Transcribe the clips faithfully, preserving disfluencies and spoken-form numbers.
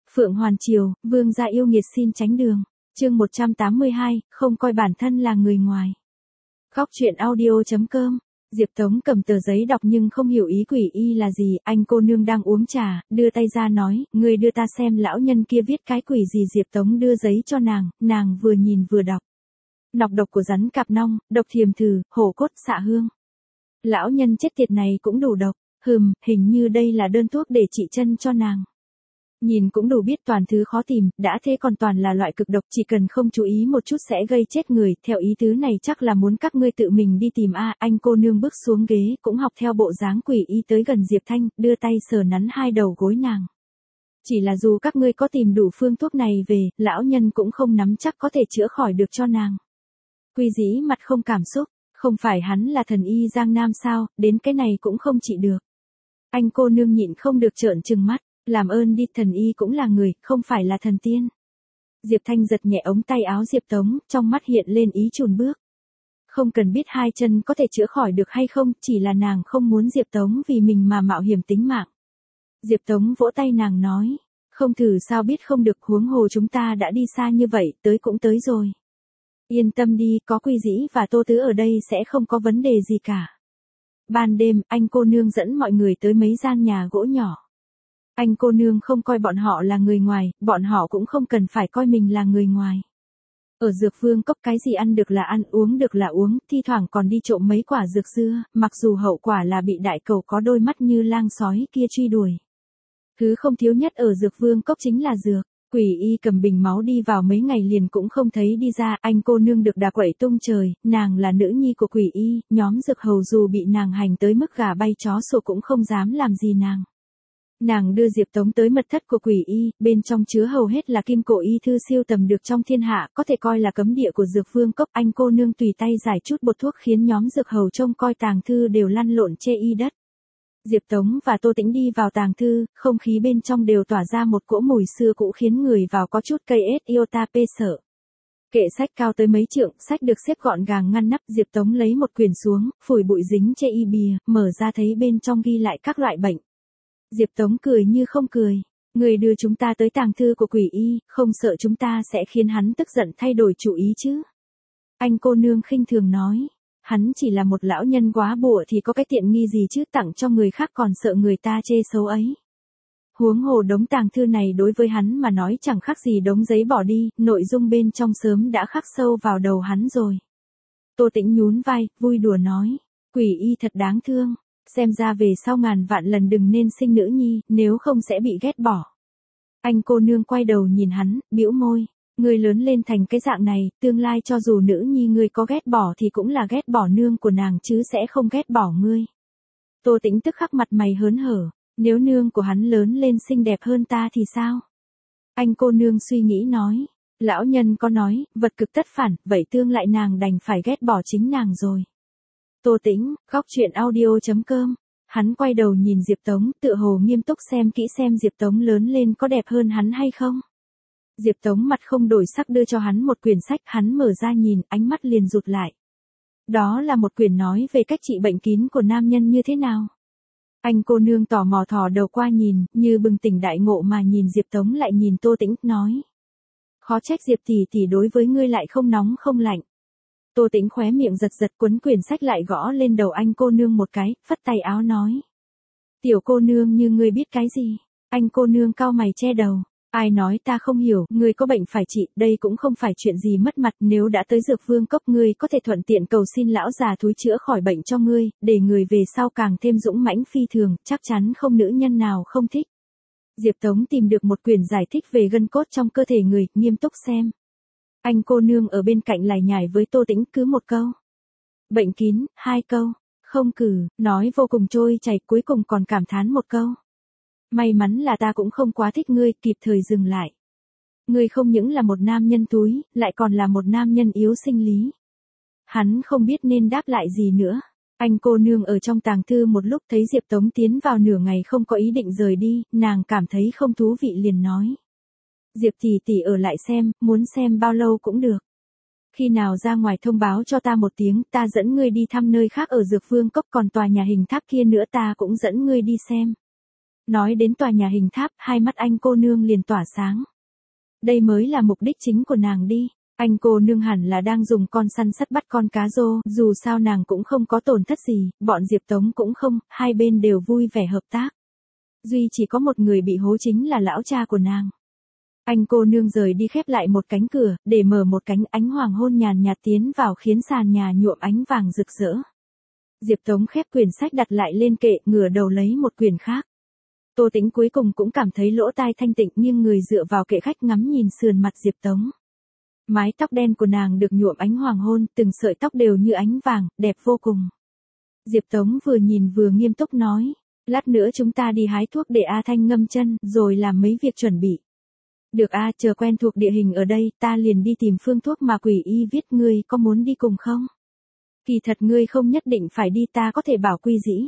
Phượng Hoàn Triều, vương gia yêu nghiệt xin tránh đường. Chương một trăm tám mươi hai, không coi bản thân là người ngoài. Góc truyện audio chấm com. Diệp Tống cầm tờ giấy đọc nhưng không hiểu ý quỷ y là gì, anh cô nương đang uống trà, đưa tay ra nói, người đưa ta xem lão nhân kia viết cái quỷ gì. Diệp Tống đưa giấy cho nàng, nàng vừa nhìn vừa đọc. Nọc độc của rắn cạp nong, độc thiềm thử, hổ cốt xạ hương. Lão nhân chết tiệt này cũng đủ độc, hừm, hình như đây là đơn thuốc để trị chân cho nàng. Nhìn cũng đủ biết toàn thứ khó tìm, đã thế còn toàn là loại cực độc, chỉ cần không chú ý một chút sẽ gây chết người, theo ý tứ này chắc là muốn các ngươi tự mình đi tìm a. Anh cô nương bước xuống ghế, cũng học theo bộ dáng quỷ y tới gần Diệp Thanh, đưa tay sờ nắn hai đầu gối nàng. Chỉ là dù các ngươi có tìm đủ phương thuốc này về, lão nhân cũng không nắm chắc có thể chữa khỏi được cho nàng. Quy Dĩ mặt không cảm xúc, không phải hắn là thần y Giang Nam sao, đến cái này cũng không trị được. Anh cô nương nhịn không được trợn trừng mắt. Làm ơn đi, thần y cũng là người, không phải là thần tiên. Diệp Thanh giật nhẹ ống tay áo Diệp Tống, trong mắt hiện lên ý chùn bước. Không cần biết hai chân có thể chữa khỏi được hay không, chỉ là nàng không muốn Diệp Tống vì mình mà mạo hiểm tính mạng. Diệp Tống vỗ tay nàng nói, không thử sao biết không được, huống hồ chúng ta đã đi xa như vậy, tới cũng tới rồi. Yên tâm đi, có Quy Dĩ và Tô Tứ ở đây sẽ không có vấn đề gì cả. Ban đêm, anh cô nương dẫn mọi người tới mấy gian nhà gỗ nhỏ. Anh cô nương không coi bọn họ là người ngoài, bọn họ cũng không cần phải coi mình là người ngoài. Ở Dược Vương Cốc cái gì ăn được là ăn, uống được là uống, thi thoảng còn đi trộm mấy quả dược dưa, mặc dù hậu quả là bị đại cầu có đôi mắt như lang sói kia truy đuổi. Thứ không thiếu nhất ở Dược Vương Cốc chính là dược. Quỷ y cầm bình máu đi vào mấy ngày liền cũng không thấy đi ra, anh cô nương được đà quẩy tung trời, nàng là nữ nhi của quỷ y, nhóm dược hầu dù bị nàng hành tới mức gà bay chó sủa cũng không dám làm gì nàng. Nàng đưa Diệp Tống tới mật thất của quỷ y, bên trong chứa hầu hết là kim cổ y thư siêu tầm được trong thiên hạ, có thể coi là cấm địa của Dược Vương Cốc. Anh cô nương tùy tay giải chút bột thuốc khiến nhóm dược hầu trông coi tàng thư đều lăn lộn chê y đất. Diệp Tống và Tô Tĩnh đi vào tàng thư, không khí bên trong đều tỏa ra một cỗ mùi xưa cũ khiến người vào có chút cây ết iota pê sợ. Kệ sách cao tới mấy trượng, sách được xếp gọn gàng ngăn nắp. Diệp Tống lấy một quyển xuống, phủi bụi dính chê y bìa, mở ra thấy bên trong ghi lại các loại bệnh. Diệp Tống cười như không cười, người đưa chúng ta tới tàng thư của quỷ y, không sợ chúng ta sẽ khiến hắn tức giận thay đổi chủ ý chứ? Anh cô nương khinh thường nói, hắn chỉ là một lão nhân quá bụa thì có cái tiện nghi gì chứ, tặng cho người khác còn sợ người ta chê xấu ấy. Huống hồ đống tàng thư này đối với hắn mà nói chẳng khác gì đống giấy bỏ đi, nội dung bên trong sớm đã khắc sâu vào đầu hắn rồi. Tô Tĩnh nhún vai, vui đùa nói, quỷ y thật đáng thương. Xem ra về sau ngàn vạn lần đừng nên sinh nữ nhi, nếu không sẽ bị ghét bỏ. Anh cô nương quay đầu nhìn hắn, bĩu môi, ngươi lớn lên thành cái dạng này, tương lai cho dù nữ nhi ngươi có ghét bỏ thì cũng là ghét bỏ nương của nàng chứ sẽ không ghét bỏ ngươi. Tô Tĩnh tức khắc mặt mày hớn hở, nếu nương của hắn lớn lên xinh đẹp hơn ta thì sao? Anh cô nương suy nghĩ nói, lão nhân có nói, vật cực tất phản, vậy tương lại nàng đành phải ghét bỏ chính nàng rồi. Tô Tĩnh, góc truyện audio chấm com. Hắn quay đầu nhìn Diệp Tống, tựa hồ nghiêm túc xem kỹ xem Diệp Tống lớn lên có đẹp hơn hắn hay không. Diệp Tống mặt không đổi sắc đưa cho hắn một quyển sách, hắn mở ra nhìn, ánh mắt liền rụt lại. Đó là một quyển nói về cách trị bệnh kín của nam nhân như thế nào. Anh cô nương tò mò thò đầu qua nhìn, như bừng tỉnh đại ngộ mà nhìn Diệp Tống lại nhìn Tô Tĩnh, nói. Khó trách Diệp tỷ tỷ đối với ngươi lại không nóng không lạnh. Tô Tĩnh khóe miệng giật giật quấn quyển sách lại gõ lên đầu anh cô nương một cái, phất tay áo nói. Tiểu cô nương như ngươi biết cái gì? Anh cô nương cau mày che đầu. Ai nói ta không hiểu, ngươi có bệnh phải trị, đây cũng không phải chuyện gì mất mặt, nếu đã tới Dược Vương Cốc ngươi có thể thuận tiện cầu xin lão già thúi chữa khỏi bệnh cho ngươi, để người về sau càng thêm dũng mãnh phi thường, chắc chắn không nữ nhân nào không thích. Diệp Tống tìm được một quyển giải thích về gân cốt trong cơ thể người, nghiêm túc xem. Anh cô nương ở bên cạnh lải nhải với Tô Tĩnh cứ một câu. Bệnh kín, hai câu, không cử, nói vô cùng trôi chảy, cuối cùng còn cảm thán một câu. May mắn là ta cũng không quá thích ngươi, kịp thời dừng lại. Ngươi không những là một nam nhân túi, lại còn là một nam nhân yếu sinh lý. Hắn không biết nên đáp lại gì nữa. Anh cô nương ở trong tàng thư một lúc thấy Diệp Tống tiến vào nửa ngày không có ý định rời đi, nàng cảm thấy không thú vị liền nói. Diệp tỷ tỷ ở lại xem, muốn xem bao lâu cũng được. Khi nào ra ngoài thông báo cho ta một tiếng, ta dẫn ngươi đi thăm nơi khác ở Dược Vương Cốc, còn tòa nhà hình tháp kia nữa ta cũng dẫn ngươi đi xem. Nói đến tòa nhà hình tháp, hai mắt anh cô nương liền tỏa sáng. Đây mới là mục đích chính của nàng đi. Anh cô nương hẳn là đang dùng con săn sắt bắt con cá rô, dù sao nàng cũng không có tổn thất gì, bọn Diệp Tống cũng không, hai bên đều vui vẻ hợp tác. Duy chỉ có một người bị hố chính là lão cha của nàng. Anh cô nương rời đi khép lại một cánh cửa, để mở một cánh, ánh hoàng hôn nhàn nhạt tiến vào khiến sàn nhà nhuộm ánh vàng rực rỡ. Diệp Tống khép quyển sách đặt lại lên kệ, ngửa đầu lấy một quyển khác. Tô Tĩnh cuối cùng cũng cảm thấy lỗ tai thanh tịnh, nghiêng người dựa vào kệ khách ngắm nhìn sườn mặt Diệp Tống. Mái tóc đen của nàng được nhuộm ánh hoàng hôn, từng sợi tóc đều như ánh vàng, đẹp vô cùng. Diệp Tống vừa nhìn vừa nghiêm túc nói, lát nữa chúng ta đi hái thuốc để A Thanh ngâm chân, rồi làm mấy việc chuẩn bị. Được a, chờ quen thuộc địa hình ở đây, ta liền đi tìm phương thuốc mà quỷ y viết, ngươi có muốn đi cùng không? Kỳ thật ngươi không nhất định phải đi, ta có thể bảo Quy Dĩ.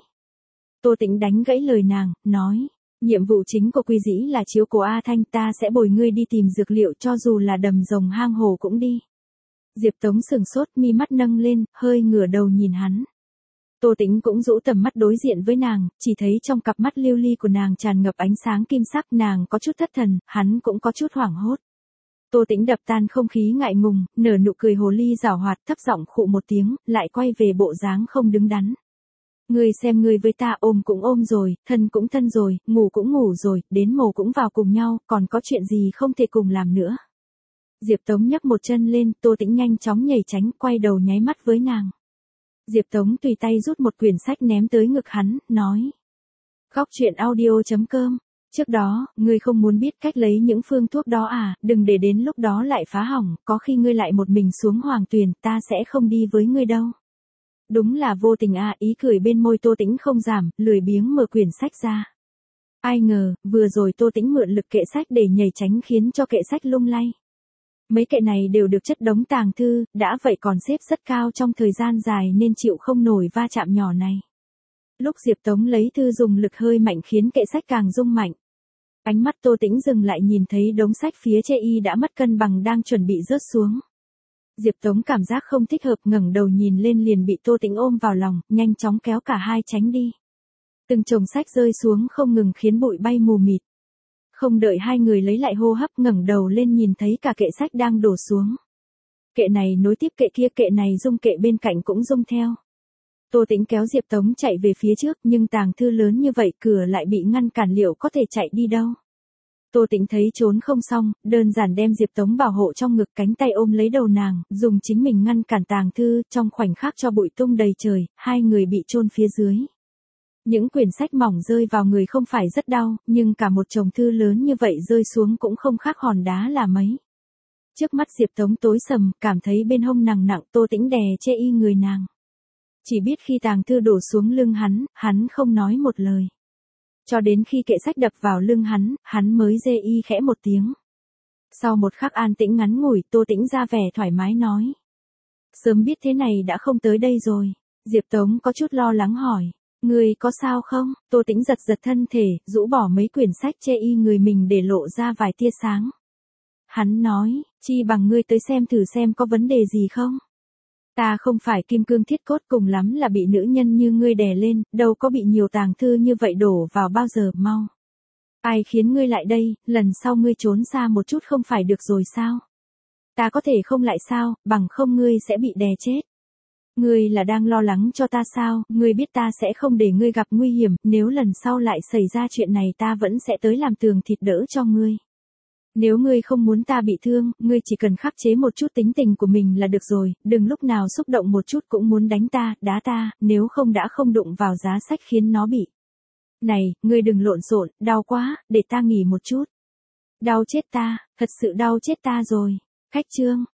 Tô Tĩnh đánh gãy lời nàng, nói, nhiệm vụ chính của Quy Dĩ là chiếu cố A Thanh, ta sẽ bồi ngươi đi tìm dược liệu, cho dù là đầm rồng hang hồ cũng đi. Diệp Tống sừng sốt, mi mắt nâng lên, hơi ngửa đầu nhìn hắn. Tô Tĩnh cũng rũ tầm mắt đối diện với nàng, chỉ thấy trong cặp mắt lưu ly của nàng tràn ngập ánh sáng kim sắc, nàng có chút thất thần, hắn cũng có chút hoảng hốt. Tô Tĩnh đập tan không khí ngại ngùng, nở nụ cười hồ ly giảo hoạt, thấp giọng khụ một tiếng, lại quay về bộ dáng không đứng đắn. Ngươi xem ngươi với ta, ôm cũng ôm rồi, thân cũng thân rồi, ngủ cũng ngủ rồi, đến mồ cũng vào cùng nhau, còn có chuyện gì không thể cùng làm nữa. Diệp Tống nhấc một chân lên, Tô Tĩnh nhanh chóng nhảy tránh, quay đầu nháy mắt với nàng. Diệp Tống tùy tay rút một quyển sách ném tới ngực hắn, nói. Góc truyện audio chấm com. Trước đó, ngươi không muốn biết cách lấy những phương thuốc đó à, đừng để đến lúc đó lại phá hỏng, có khi ngươi lại một mình xuống hoàng tuyền, ta sẽ không đi với ngươi đâu. Đúng là vô tình à, ý cười bên môi Tô Tĩnh không giảm, lười biếng mở quyển sách ra. Ai ngờ, vừa rồi Tô Tĩnh mượn lực kệ sách để nhảy tránh khiến cho kệ sách lung lay. Mấy kệ này đều được chất đống tàng thư, đã vậy còn xếp rất cao trong thời gian dài nên chịu không nổi va chạm nhỏ này. Lúc Diệp Tống lấy thư dùng lực hơi mạnh khiến kệ sách càng rung mạnh. Ánh mắt Tô Tĩnh dừng lại nhìn thấy đống sách phía trên y đã mất cân bằng đang chuẩn bị rớt xuống. Diệp Tống cảm giác không thích hợp, ngẩng đầu nhìn lên liền bị Tô Tĩnh ôm vào lòng, nhanh chóng kéo cả hai tránh đi. Từng chồng sách rơi xuống không ngừng khiến bụi bay mù mịt. Không đợi hai người lấy lại hô hấp, ngẩng đầu lên nhìn thấy cả kệ sách đang đổ xuống. Kệ này nối tiếp kệ kia, kệ này rung, kệ bên cạnh cũng rung theo. Tô Tĩnh kéo Diệp Tống chạy về phía trước, nhưng tàng thư lớn như vậy, cửa lại bị ngăn cản, liệu có thể chạy đi đâu. Tô Tĩnh thấy trốn không xong, đơn giản đem Diệp Tống bảo hộ trong ngực, cánh tay ôm lấy đầu nàng, dùng chính mình ngăn cản tàng thư, trong khoảnh khắc cho bụi tung đầy trời, hai người bị chôn phía dưới. Những quyển sách mỏng rơi vào người không phải rất đau, nhưng cả một chồng thư lớn như vậy rơi xuống cũng không khác hòn đá là mấy. Trước mắt Diệp Tống tối sầm, cảm thấy bên hông nặng nặng, Tô Tĩnh đè che y người nàng. Chỉ biết khi tàng thư đổ xuống lưng hắn, hắn không nói một lời. Cho đến khi kệ sách đập vào lưng hắn, hắn mới rê y khẽ một tiếng. Sau một khắc an tĩnh ngắn ngủi, Tô Tĩnh ra vẻ thoải mái nói. Sớm biết thế này đã không tới đây rồi. Diệp Tống có chút lo lắng hỏi. Người có sao không? Tô Tĩnh giật giật thân thể, rũ bỏ mấy quyển sách che y người mình để lộ ra vài tia sáng. Hắn nói, chi bằng ngươi tới xem thử xem có vấn đề gì không? Ta không phải kim cương thiết cốt, cùng lắm là bị nữ nhân như ngươi đè lên, đâu có bị nhiều tàng thư như vậy đổ vào bao giờ, mau. Ai khiến ngươi lại đây, lần sau ngươi trốn xa một chút không phải được rồi sao? Ta có thể không lại sao, bằng không ngươi sẽ bị đè chết. Ngươi là đang lo lắng cho ta sao, ngươi biết ta sẽ không để ngươi gặp nguy hiểm, nếu lần sau lại xảy ra chuyện này ta vẫn sẽ tới làm tường thịt đỡ cho ngươi. Nếu ngươi không muốn ta bị thương, ngươi chỉ cần khắc chế một chút tính tình của mình là được rồi, đừng lúc nào xúc động một chút cũng muốn đánh ta, đá ta, nếu không đã không đụng vào giá sách khiến nó bị. Này, ngươi đừng lộn xộn, đau quá, để ta nghỉ một chút. Đau chết ta, thật sự đau chết ta rồi. Khách chương.